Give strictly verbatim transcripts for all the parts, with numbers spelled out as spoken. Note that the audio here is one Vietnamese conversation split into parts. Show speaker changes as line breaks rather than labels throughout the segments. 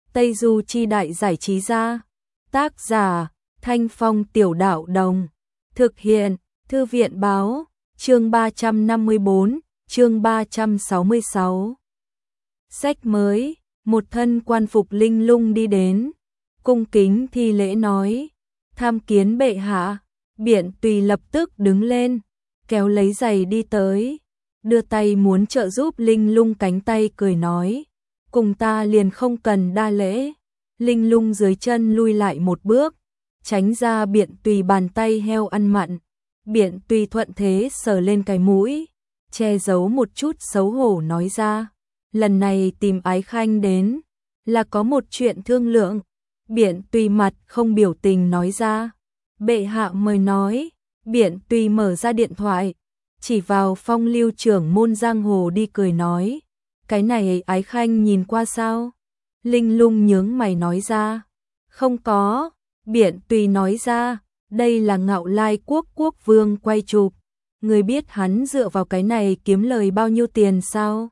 Tây Du Chi Đại Giải Trí Gia. Tác giả Thanh Phong Tiểu Đạo Đồng. Thực hiện Thư viện Báo. Chương ba trăm năm mươi bốn, chương ba trăm sáu mươi sáu. Sách mới. Một thân quan phục linh lung đi đến, cung kính thi lễ nói: tham kiến bệ hạ. Biện Tùy lập tức đứng lên, kéo lấy giày đi tới, đưa tay muốn trợ giúp linh lung, cánh tay cười nói: cùng ta liền không cần đa lễ. Linh lung dưới chân lui lại một bước, tránh ra Biện Tùy bàn tay heo ăn mặn. Biện Tùy thuận thế sờ lên cái mũi, che giấu một chút xấu hổ nói ra: lần này tìm Ái Khanh đến là có một chuyện thương lượng. Biện Tùy mặt không biểu tình nói ra: bệ hạ mời nói. Biện Tùy mở ra điện thoại, chỉ vào Phong Lưu trưởng môn giang hồ đi cười nói: cái này Ái Khanh nhìn qua sao? Linh lung nhướng mày nói ra: không có. Biện Tùy nói ra: đây là Ngạo Lai quốc quốc vương quay chụp, người biết hắn dựa vào cái này kiếm lời bao nhiêu tiền sao?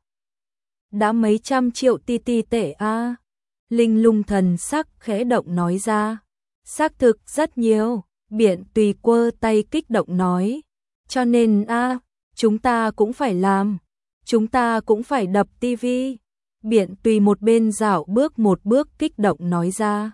Đã mấy trăm triệu ti ti tệ a. À? Linh lung thần sắc khẽ động nói ra: xác thực rất nhiều. Biện Tùy quơ tay kích động nói: cho nên a, à, chúng ta cũng phải làm, chúng ta cũng phải đập tivi. Biện Tùy một bên dạo bước một bước kích động nói ra: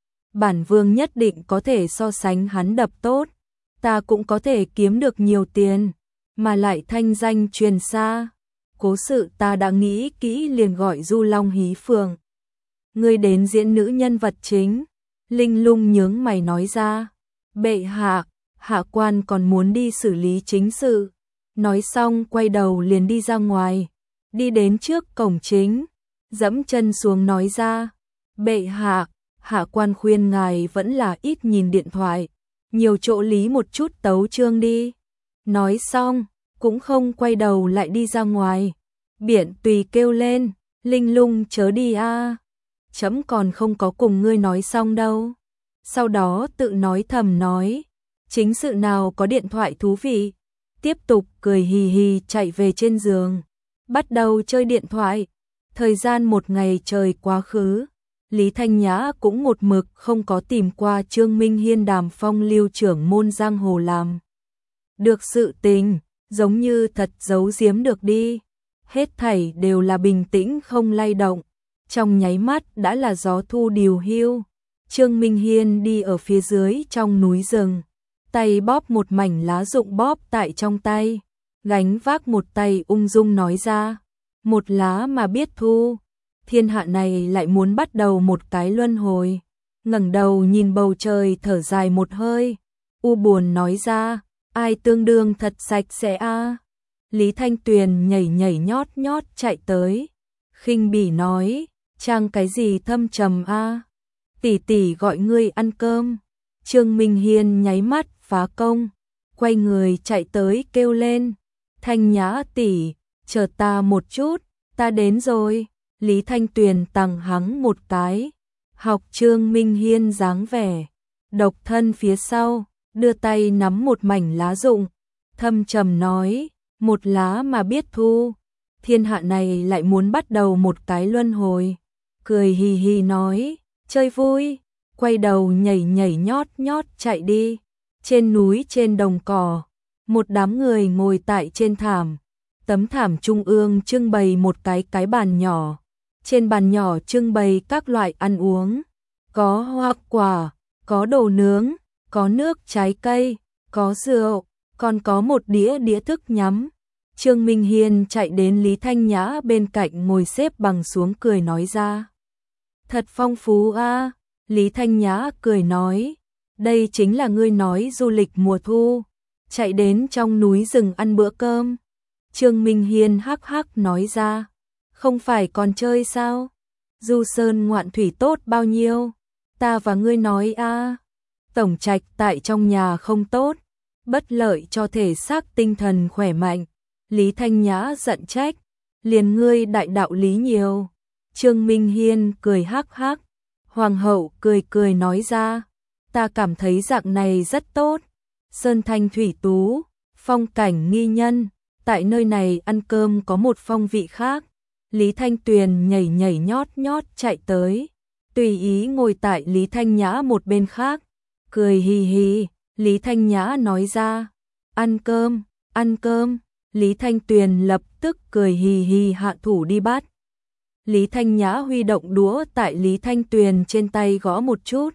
bản vương nhất định có thể so sánh hắn đập tốt, ta cũng có thể kiếm được nhiều tiền, mà lại thanh danh truyền xa. Cố sự ta đã nghĩ kỹ, liền gọi Du Long Hí Phượng ngươi đến diễn nữ nhân vật chính. Linh lung nhướng mày nói ra: bệ hạ, hạ quan còn muốn đi xử lý chính sự. Nói xong quay đầu liền đi ra ngoài, đi đến trước cổng chính, dẫm chân xuống nói ra: bệ hạ, hạ quan khuyên ngài vẫn là ít nhìn điện thoại, nhiều chỗ lý một chút tấu chương đi. Nói xong cũng không quay đầu lại đi ra ngoài. Biện Tùy kêu lên: linh lung chớ đi a, à. Chấm còn không có cùng ngươi nói xong đâu. Sau đó tự nói thầm nói: chính sự nào có điện thoại thú vị. Tiếp tục cười hì hì chạy về trên giường, bắt đầu chơi điện thoại. Thời gian một ngày trời quá khứ, Lý Thanh Nhã cũng một mực không có tìm qua Trương Minh Hiên đàm Phong Lưu trưởng môn giang hồ làm được sự tình, giống như thật giấu giếm được đi. Hết thảy đều là bình tĩnh không lay động, trong nháy mắt đã là gió thu điều hưu. Trương Minh Hiên đi ở phía dưới trong núi rừng, tay bóp một mảnh lá rụng bóp tại trong tay, gánh vác một tay ung dung nói ra: một lá mà biết thu, thiên hạ này lại muốn bắt đầu một cái luân hồi. Ngẩng đầu nhìn bầu trời thở dài một hơi, u buồn nói ra: ai tương đương thật sạch sẽ a. À? Lý Thanh Tuyền nhảy nhảy nhót nhót chạy tới, khinh bỉ nói: trang cái gì thâm trầm a, à? Tỷ tỷ gọi ngươi ăn cơm. Trương Minh Hiên nháy mắt phá công, quay người chạy tới kêu lên: Thanh Nhã tỷ, chờ ta một chút, ta đến rồi. Lý Thanh Tuyền tằng hắng một cái, học Trương Minh Hiên dáng vẻ độc thân phía sau, đưa tay nắm một mảnh lá rụng, thâm trầm nói: một lá mà biết thu, thiên hạ này lại muốn bắt đầu một cái luân hồi. Cười hì hì nói: chơi vui. Quay đầu nhảy nhảy nhót nhót chạy đi. Trên núi trên đồng cỏ, một đám người ngồi tại trên thảm. Tấm thảm trung ương trưng bày một cái cái bàn nhỏ. Trên bàn nhỏ trưng bày các loại ăn uống, có hoa quả, có đồ nướng, có nước trái cây, có rượu, còn có một đĩa đĩa thức nhắm. Trương Minh Hiên chạy đến Lý Thanh Nhã bên cạnh ngồi xếp bằng xuống cười nói ra: thật phong phú a. À? Lý Thanh Nhã cười nói: đây chính là ngươi nói du lịch mùa thu, chạy đến trong núi rừng ăn bữa cơm. Trương Minh Hiên hắc hắc nói ra: không phải còn chơi sao? Du sơn ngoạn thủy tốt bao nhiêu, ta và ngươi nói a. À? Tổng trạch tại trong nhà không tốt, bất lợi cho thể xác tinh thần khỏe mạnh. Lý Thanh Nhã giận trách: liền ngươi đại đạo lý nhiều. Trương Minh Hiên cười hắc hắc. Hoàng hậu cười cười nói ra: ta cảm thấy dạng này rất tốt. Sơn thanh thủy tú, phong cảnh nghi nhân, tại nơi này ăn cơm có một phong vị khác. Lý Thanh Tuyền nhảy nhảy nhót nhót chạy tới, tùy ý ngồi tại Lý Thanh Nhã một bên khác, cười hì hì. Lý Thanh Nhã nói ra, ăn cơm, ăn cơm. Lý Thanh Tuyền lập tức cười hì hì hạ thủ đi bắt. Lý Thanh Nhã huy động đũa tại Lý Thanh Tuyền trên tay gõ một chút.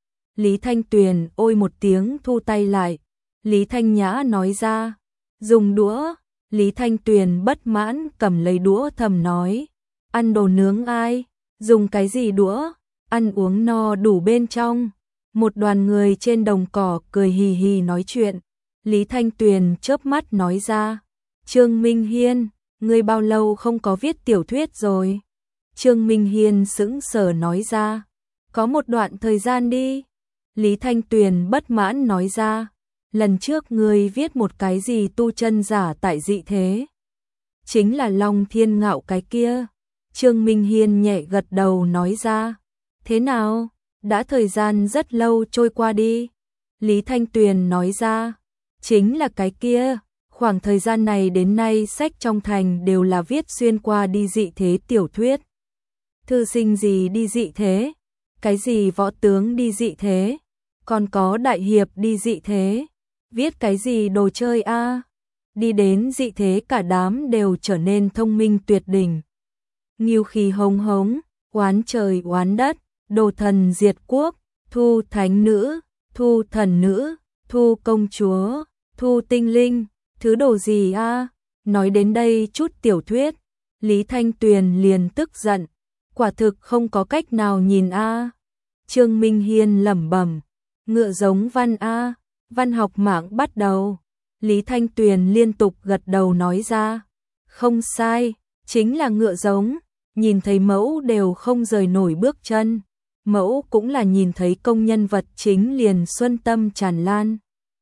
Lý Thanh Tuyền ôi một tiếng thu tay lại. Lý Thanh Nhã nói ra, dùng đũa. Lý Thanh Tuyền bất mãn cầm lấy đũa thầm nói, ăn đồ nướng ai, dùng cái gì đũa, ăn uống no đủ bên trong. Một đoàn người trên đồng cỏ cười hì hì nói chuyện. Lý Thanh Tuyền chớp mắt nói ra, Trương Minh Hiên, ngươi bao lâu không có viết tiểu thuyết rồi? Trương Minh Hiên sững sờ nói ra, có một đoạn thời gian đi. Lý Thanh Tuyền bất mãn nói ra, lần trước ngươi viết một cái gì tu chân giả tại dị thế? Chính là Long Thiên Ngạo cái kia. Trương Minh Hiên nhẹ gật đầu nói ra, thế nào? Đã thời gian rất lâu trôi qua đi. Lý Thanh Tuyền nói ra, chính là cái kia. Khoảng thời gian này đến nay sách trong thành đều là viết xuyên qua đi dị thế tiểu thuyết. Thư sinh gì đi dị thế? Cái gì võ tướng đi dị thế? Còn có đại hiệp đi dị thế? Viết cái gì đồ chơi a? À? Đi đến dị thế cả đám đều trở nên thông minh tuyệt đỉnh. Nghiêu khí hống hống, oán trời oán đất, đồ thần diệt quốc, thu thánh nữ, thu thần nữ, thu công chúa, thu tinh linh, thứ đồ gì a? À? Nói đến đây chút tiểu thuyết, Lý Thanh Tuyền liền tức giận, quả thực không có cách nào nhìn a. À. Trương Minh Hiên lẩm bẩm, ngựa giống văn a, à. Văn học mạng bắt đầu. Lý Thanh Tuyền liên tục gật đầu nói ra, không sai, chính là ngựa giống, nhìn thấy mẫu đều không rời nổi bước chân. Mẫu cũng là nhìn thấy công nhân vật chính liền xuân tâm tràn lan.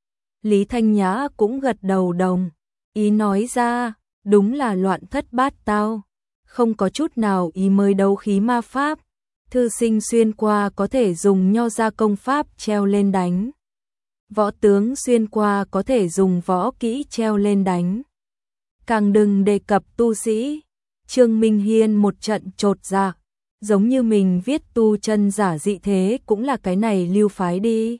Lý Thanh Nhã cũng gật đầu đồng, ý nói ra, đúng là loạn thất bát tao, không có chút nào ý mới đấu khí ma pháp. Thư sinh xuyên qua có thể dùng nho ra công pháp treo lên đánh. Võ tướng xuyên qua có thể dùng võ kỹ treo lên đánh. Càng đừng đề cập tu sĩ. Trương Minh Hiên một trận chột dạ, giống như mình viết tu chân giả dị thế cũng là cái này lưu phái đi.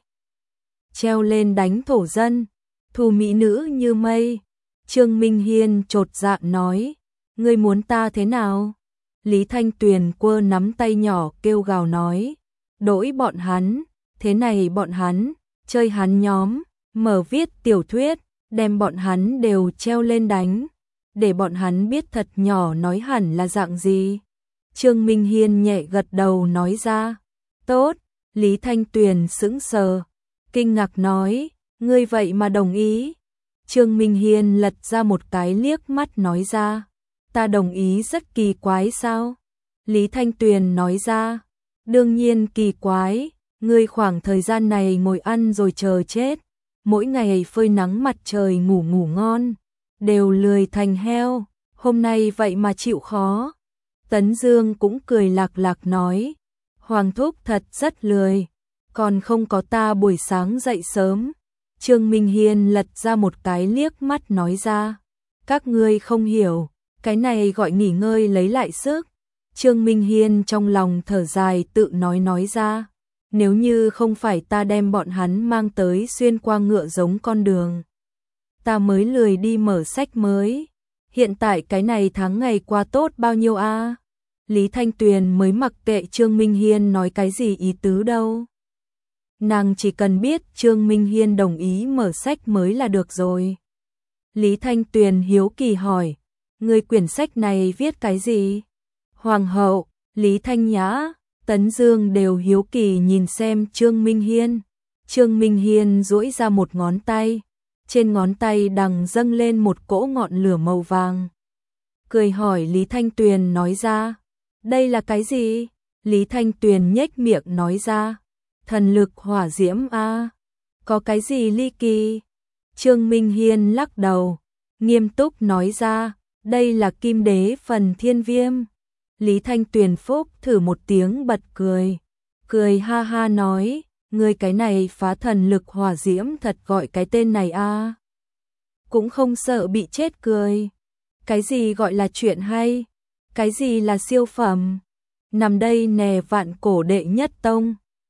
Treo lên đánh thổ dân, thu mỹ nữ như mây. Trương Minh Hiên chột dạ nói, ngươi muốn ta thế nào? Lý Thanh Tuyền quơ nắm tay nhỏ kêu gào nói, đổi bọn hắn, thế này bọn hắn, chơi hắn nhóm, mở viết tiểu thuyết, đem bọn hắn đều treo lên đánh, để bọn hắn biết thật nhỏ nói hẳn là dạng gì. Trương Minh Hiên nhẹ gật đầu nói ra, tốt. Lý Thanh Tuyền sững sờ, kinh ngạc nói, ngươi vậy mà đồng ý. Trương Minh Hiên lật ra một cái liếc mắt nói ra, ta đồng ý rất kỳ quái sao? Lý Thanh Tuyền nói ra, đương nhiên kỳ quái, ngươi khoảng thời gian này ngồi ăn rồi chờ chết, mỗi ngày phơi nắng mặt trời ngủ ngủ ngon, đều lười thành heo, hôm nay vậy mà chịu khó. Tấn Dương cũng cười lạc lạc nói, Hoàng thúc thật rất lười, còn không có ta buổi sáng dậy sớm. Trương Minh Hiên lật ra một cái liếc mắt nói ra, các ngươi không hiểu, cái này gọi nghỉ ngơi lấy lại sức. Trương Minh Hiên trong lòng thở dài tự nói nói ra, nếu như không phải ta đem bọn hắn mang tới xuyên qua ngựa giống con đường, ta mới lười đi mở sách mới. Hiện tại cái này tháng ngày qua tốt bao nhiêu a? À? Lý Thanh Tuyền mới mặc kệ Trương Minh Hiên nói cái gì ý tứ đâu. Nàng chỉ cần biết Trương Minh Hiên đồng ý mở sách mới là được rồi. Lý Thanh Tuyền hiếu kỳ hỏi, người quyển sách này viết cái gì? Hoàng hậu, Lý Thanh Nhã, Tấn Dương đều hiếu kỳ nhìn xem Trương Minh Hiên. Trương Minh Hiên duỗi ra một ngón tay, trên ngón tay đằng dâng lên một cỗ ngọn lửa màu vàng. Cười hỏi Lý Thanh Tuyền nói ra, đây là cái gì? Lý Thanh Tuyền nhếch miệng nói ra, thần lực hỏa diễm a. Có cái gì ly kỳ? Trương Minh Hiên lắc đầu, nghiêm túc nói ra, đây là kim đế phần thiên viêm. Lý Thanh Tuyền phúc thử một tiếng bật cười, cười ha ha nói, ngươi cái này phá thần lực hỏa diễm thật gọi cái tên này a. À? Cũng không sợ bị chết cười. Cái gì gọi là chuyện hay? Cái gì là siêu phẩm? nằm đây nè vạn cổ đệ nhất tông.